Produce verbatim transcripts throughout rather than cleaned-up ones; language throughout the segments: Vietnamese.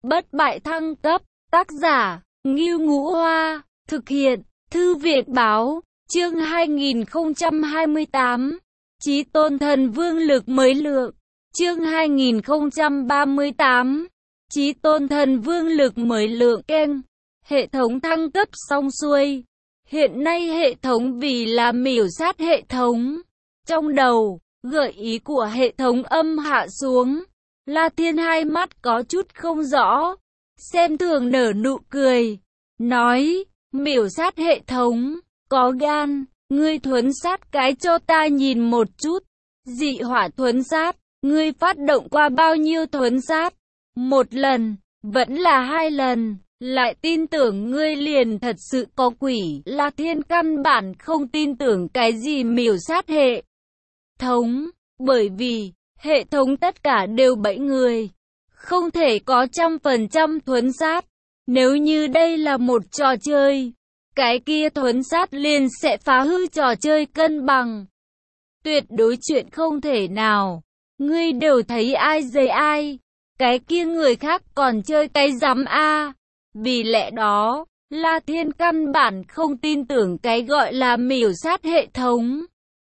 Bất bại thăng cấp, tác giả, Ngưu Ngũ Hoa, thực hiện, Thư viện Báo, chương hai nghìn không trăm hai mươi tám, Chí Tôn Thần Vương lực mới lượng, chương hai nghìn không trăm ba mươi tám, Chí Tôn Thần Vương lực mới lượng kem, hệ thống thăng cấp xong xuôi. Hiện nay hệ thống vì là miểu sát hệ thống. Trong đầu, gợi ý của hệ thống âm hạ xuống. La Thiên hai mắt có chút không rõ, xem thường nở nụ cười, nói, miểu sát hệ thống, có gan, ngươi thuấn sát cái cho ta nhìn một chút. Dị hỏa thuấn sát, ngươi phát động qua bao nhiêu thuấn sát? Một lần, vẫn là hai lần, lại tin tưởng ngươi liền thật sự có quỷ. La Thiên căn bản không tin tưởng cái gì miểu sát hệ thống, bởi vì hệ thống tất cả đều bẫy người, không thể có trăm phần trăm thuấn sát. Nếu như đây là một trò chơi, cái kia thuấn sát liền sẽ phá hư trò chơi cân bằng. Tuyệt đối chuyện không thể nào. Ngươi đều thấy ai dày ai, cái kia người khác còn chơi cái rắm a. Vì lẽ đó, La Thiên căn bản không tin tưởng cái gọi là miểu sát hệ thống.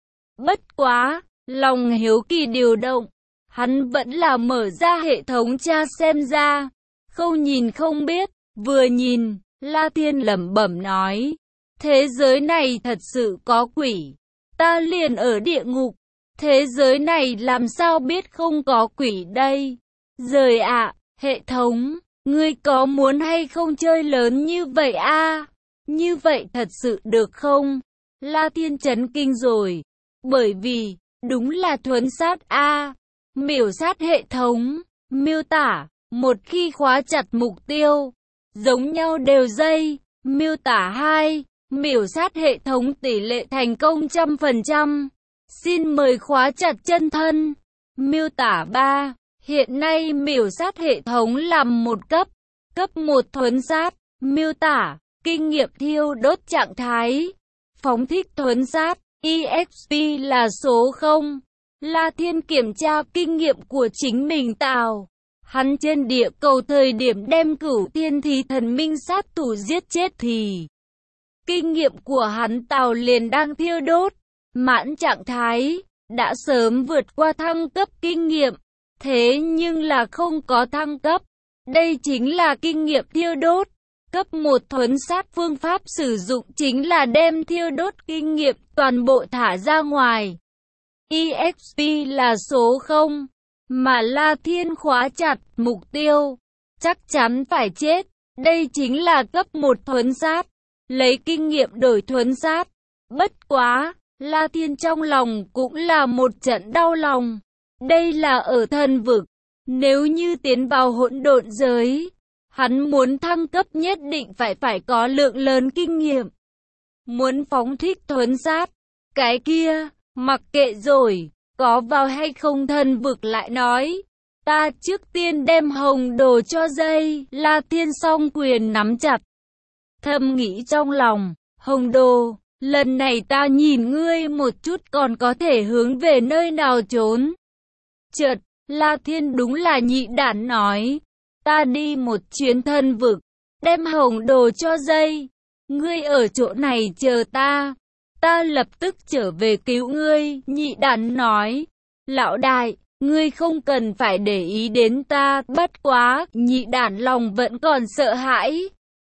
Bất quá, lòng hiếu kỳ điều động, hắn vẫn là mở ra hệ thống tra xem ra. Không nhìn không biết, vừa nhìn, La Thiên lẩm bẩm nói, thế giới này thật sự có quỷ, ta liền ở địa ngục, thế giới này làm sao biết không có quỷ đây? Rời ạ, hệ thống, ngươi có muốn hay không chơi lớn như vậy a? Như vậy thật sự được không? La Thiên chấn kinh rồi, bởi vì, đúng là thuấn sát a. Miểu sát hệ thống, miêu tả, một khi khóa chặt mục tiêu, giống nhau đều dây. Miêu tả hai, miểu sát hệ thống tỷ lệ thành công trăm phần trăm. Xin mời khóa chặt chân thân. Miêu tả ba, hiện nay miểu sát hệ thống làm một cấp, cấp một thuấn sát. Miêu tả, kinh nghiệm thiêu đốt trạng thái, phóng thích thuấn sát, e ích pê là số không. La Thiên kiểm tra kinh nghiệm của chính mình tạo. Hắn trên địa cầu thời điểm đem cửu thiên thì thần minh sát thủ giết chết thì kinh nghiệm của hắn tạo liền đang thiêu đốt, mãn trạng thái, đã sớm vượt qua thăng cấp kinh nghiệm, thế nhưng là không có thăng cấp. Đây chính là kinh nghiệm thiêu đốt. Cấp một thuấn sát phương pháp sử dụng chính là đem thiêu đốt kinh nghiệm toàn bộ thả ra ngoài. e ích pê là số không, mà La Thiên khóa chặt mục tiêu, chắc chắn phải chết. Đây chính là cấp một thuấn sát, lấy kinh nghiệm đổi thuấn sát. Bất quá, La Thiên trong lòng cũng là một trận đau lòng. Đây là ở thần vực, nếu như tiến vào hỗn độn giới, hắn muốn thăng cấp nhất định phải phải có lượng lớn kinh nghiệm. Muốn phóng thích thuấn sát, cái kia, mặc kệ rồi, có vào hay không thần vực lại nói. Ta trước tiên đem hồng đồ cho dây. La Thiên song quyền nắm chặt, thầm nghĩ trong lòng, hồng đồ, lần này ta nhìn ngươi một chút còn có thể hướng về nơi nào trốn. Chợt, La Thiên đúng là nhị đản nói, ta đi một chuyến thần vực, đem hồng đồ cho dây. Ngươi ở chỗ này chờ ta, ta lập tức trở về cứu ngươi. Nhị đản nói, lão đại, ngươi không cần phải để ý đến ta. Bất quá, nhị đản lòng vẫn còn sợ hãi,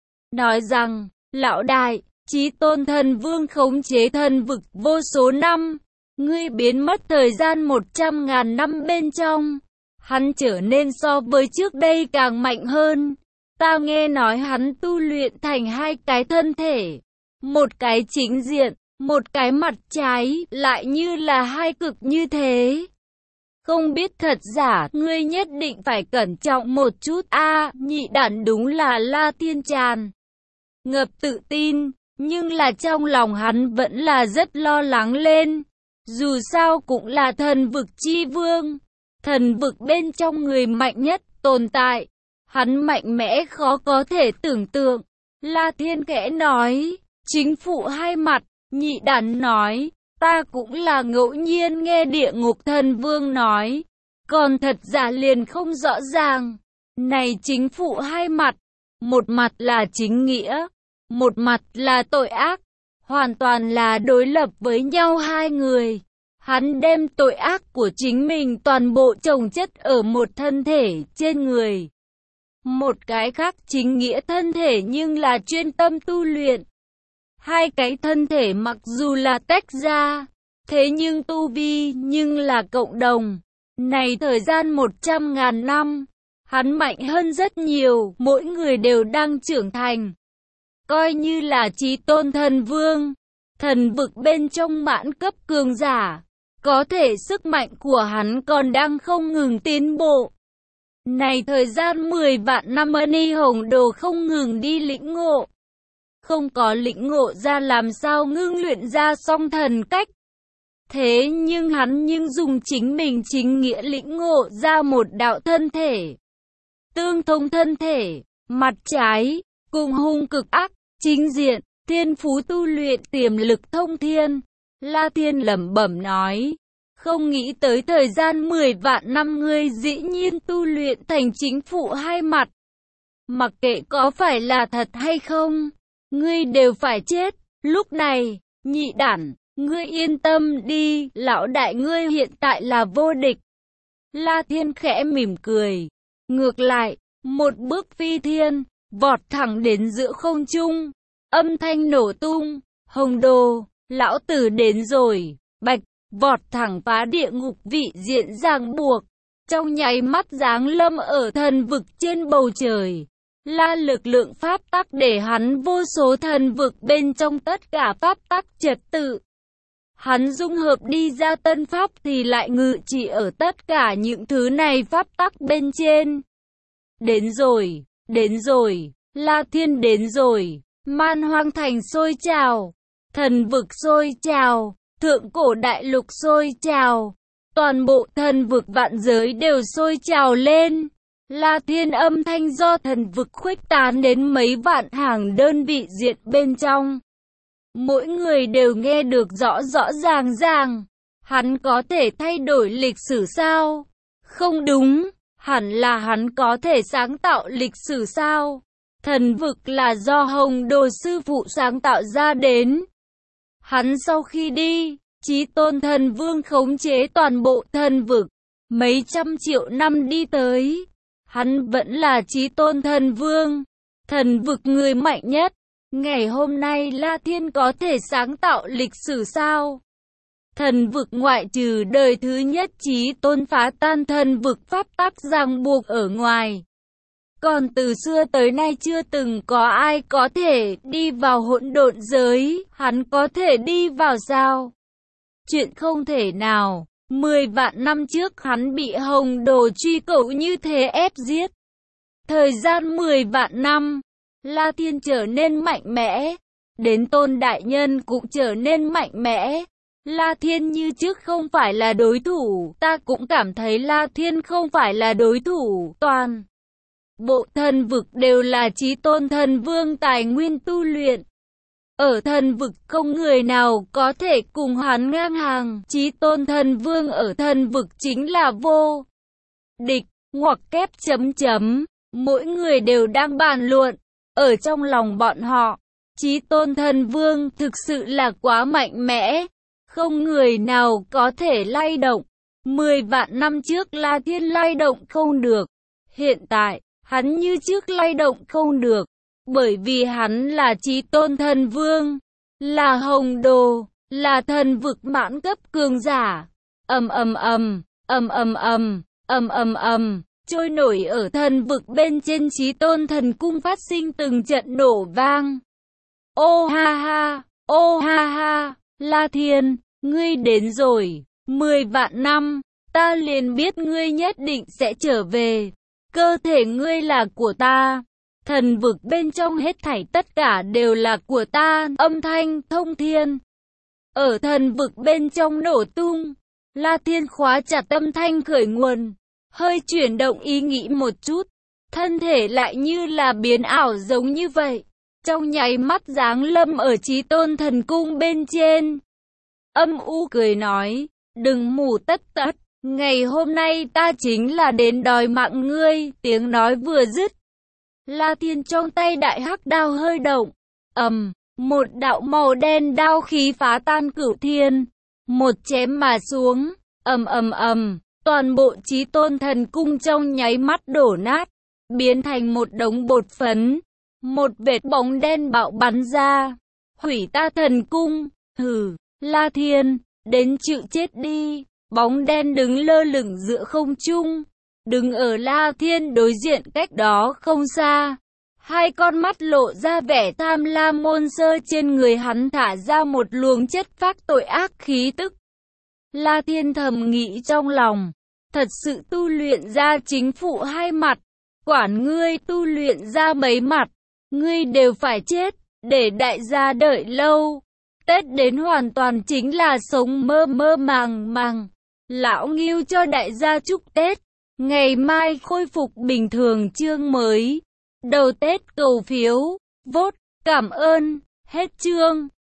nói rằng, lão đại, Chí Tôn Thần Vương khống chế thần vực vô số năm, ngươi biến mất thời gian một trăm ngàn năm bên trong, hắn trở nên so với trước đây càng mạnh hơn. Ta nghe nói hắn tu luyện thành hai cái thân thể, một cái chính diện, một cái mặt trái, lại như là hai cực như thế. Không biết thật giả, ngươi nhất định phải cẩn trọng một chút a. Nhị đản đúng là La Thiên tràn ngập tự tin, nhưng là trong lòng hắn vẫn là rất lo lắng lên. Dù sao cũng là thần vực chi vương, thần vực bên trong người mạnh nhất tồn tại, hắn mạnh mẽ khó có thể tưởng tượng. La Thiên khẽ nói, chính phủ hai mặt. Nhị đản nói, ta cũng là ngẫu nhiên nghe địa ngục thần vương nói, còn thật giả liền không rõ ràng. Này chính phụ hai mặt, một mặt là chính nghĩa, một mặt là tội ác, hoàn toàn là đối lập với nhau hai người. Hắn đem tội ác của chính mình toàn bộ chồng chất ở một thân thể trên người. Một cái khác chính nghĩa thân thể nhưng là chuyên tâm tu luyện. Hai cái thân thể mặc dù là tách ra, thế nhưng tu vi nhưng là cộng đồng. Này thời gian một trăm ngàn năm, hắn mạnh hơn rất nhiều, mỗi người đều đang trưởng thành. Coi như là Chí Tôn Thần Vương, thần vực bên trong mãn cấp cường giả, có thể sức mạnh của hắn còn đang không ngừng tiến bộ. Này thời gian mười vạn năm Ni Hồng Đồ không ngừng đi lĩnh ngộ. Không có lĩnh ngộ ra làm sao ngưng luyện ra song thần cách. Thế nhưng hắn nhưng dùng chính mình chính nghĩa lĩnh ngộ ra một đạo thân thể. Tương thông thân thể, mặt trái, cùng hung cực ác, chính diện, thiên phú tu luyện tiềm lực thông thiên. La Thiên lẩm bẩm nói. Không nghĩ tới thời gian mười vạn năm ngươi dĩ nhiên tu luyện thành chính phụ hai mặt. Mặc kệ có phải là thật hay không, ngươi đều phải chết. Lúc này, nhị đản, ngươi yên tâm đi, lão đại ngươi hiện tại là vô địch. La Thiên khẽ mỉm cười. Ngược lại, một bước phi thiên, vọt thẳng đến giữa không trung. Âm thanh nổ tung, Hồng Đồ, lão tử đến rồi, bạch. Vọt thẳng phá địa ngục vị diện ràng buộc, trong nháy mắt giáng lâm ở thần vực trên bầu trời. La lực lượng pháp tắc để hắn vô số thần vực bên trong tất cả pháp tắc trật tự. Hắn dung hợp đi ra tân pháp thì lại ngự trị ở tất cả những thứ này pháp tắc bên trên. Đến rồi, đến rồi, La Thiên đến rồi, Man Hoang Thành sôi trào, thần vực sôi trào. Thượng cổ đại lục sôi trào, toàn bộ thần vực vạn giới đều sôi trào lên. La Thiên âm thanh do thần vực khuếch tán đến mấy vạn hàng đơn vị diện bên trong. Mỗi người đều nghe được rõ rõ ràng ràng. Hắn có thể thay đổi lịch sử sao? Không đúng, hẳn là hắn có thể sáng tạo lịch sử sao? Thần vực là do Hồng Đồ sư phụ sáng tạo ra đến. Hắn sau khi đi, Chí Tôn Thần Vương khống chế toàn bộ thần vực, mấy trăm triệu năm đi tới. Hắn vẫn là Chí Tôn Thần Vương, thần vực người mạnh nhất. Ngày hôm nay La Thiên có thể sáng tạo lịch sử sao? Thần vực ngoại trừ đời thứ nhất Chí Tôn phá tan thần vực pháp tắc ràng buộc ở ngoài. Còn từ xưa tới nay chưa từng có ai có thể đi vào hỗn độn giới, hắn có thể đi vào sao? Chuyện không thể nào, mười vạn năm trước hắn bị Hồng Đồ truy cậu như thế ép giết. Thời gian mười vạn năm, La Thiên trở nên mạnh mẽ, đến Tôn Đại Nhân cũng trở nên mạnh mẽ. La Thiên như trước không phải là đối thủ, ta cũng cảm thấy La Thiên không phải là đối thủ, toàn. Bộ thần vực đều là Chí Tôn Thần Vương tài nguyên tu luyện. Ở thần vực không người nào có thể cùng hắn ngang hàng. Chí Tôn Thần Vương ở thần vực chính là vô địch, ngoặc kép chấm chấm. Mỗi người đều đang bàn luận. Ở trong lòng bọn họ, Chí Tôn Thần Vương thực sự là quá mạnh mẽ. Không người nào có thể lay động. Mười vạn năm trước La Thiên lay động không được. Hiện tại, hắn như trước lay động không được. Bởi vì hắn là Chí Tôn Thần Vương, là Hồng Đồ, là thần vực mãn cấp cường giả. Ầm ầm ầm, ầm ầm ầm, ầm ầm ầm, trôi nổi ở thần vực bên trên Chí Tôn Thần Cung phát sinh từng trận nổ vang. Ô ha ha, ô ha ha, La Thiên, ngươi đến rồi, mười vạn năm, ta liền biết ngươi nhất định sẽ trở về. Cơ thể ngươi là của ta. Thần vực bên trong hết thảy tất cả đều là của ta, âm thanh thông thiên. Ở thần vực bên trong nổ tung, La Thiên khóa chặt âm thanh khởi nguồn, hơi chuyển động ý nghĩ một chút, thân thể lại như là biến ảo giống như vậy, trong nháy mắt giáng lâm ở Chí Tôn Thần Cung bên trên. Âm u cười nói, đừng mù tất tất, Ngày hôm nay ta chính là đến đòi mạng ngươi, tiếng nói vừa dứt. La Thiên trong tay đại hắc đao hơi động, ầm, một đạo màu đen đao khí phá tan cửu thiên, một chém mà xuống, ầm ầm ầm, toàn bộ Chí Tôn Thần Cung trong nháy mắt đổ nát, biến thành một đống bột phấn, một vệt bóng đen bạo bắn ra, hủy ta thần cung, hừ, La Thiên, đến chịu chết đi. Bóng đen đứng lơ lửng giữa không trung, đứng ở La Thiên đối diện cách đó không xa. Hai con mắt lộ ra vẻ tham lam môn sơ, trên người hắn thả ra một luồng chất phác tội ác khí tức. La Thiên thầm nghĩ trong lòng, thật sự tu luyện ra chính phụ hai mặt, quản ngươi tu luyện ra mấy mặt, ngươi đều phải chết, để đại gia đợi lâu. Tết đến hoàn toàn chính là sống mơ mơ màng màng. Lão Ngưu cho đại gia chúc Tết, ngày mai khôi phục bình thường chương mới. Đầu Tết cầu phiếu, vote, cảm ơn, hết chương.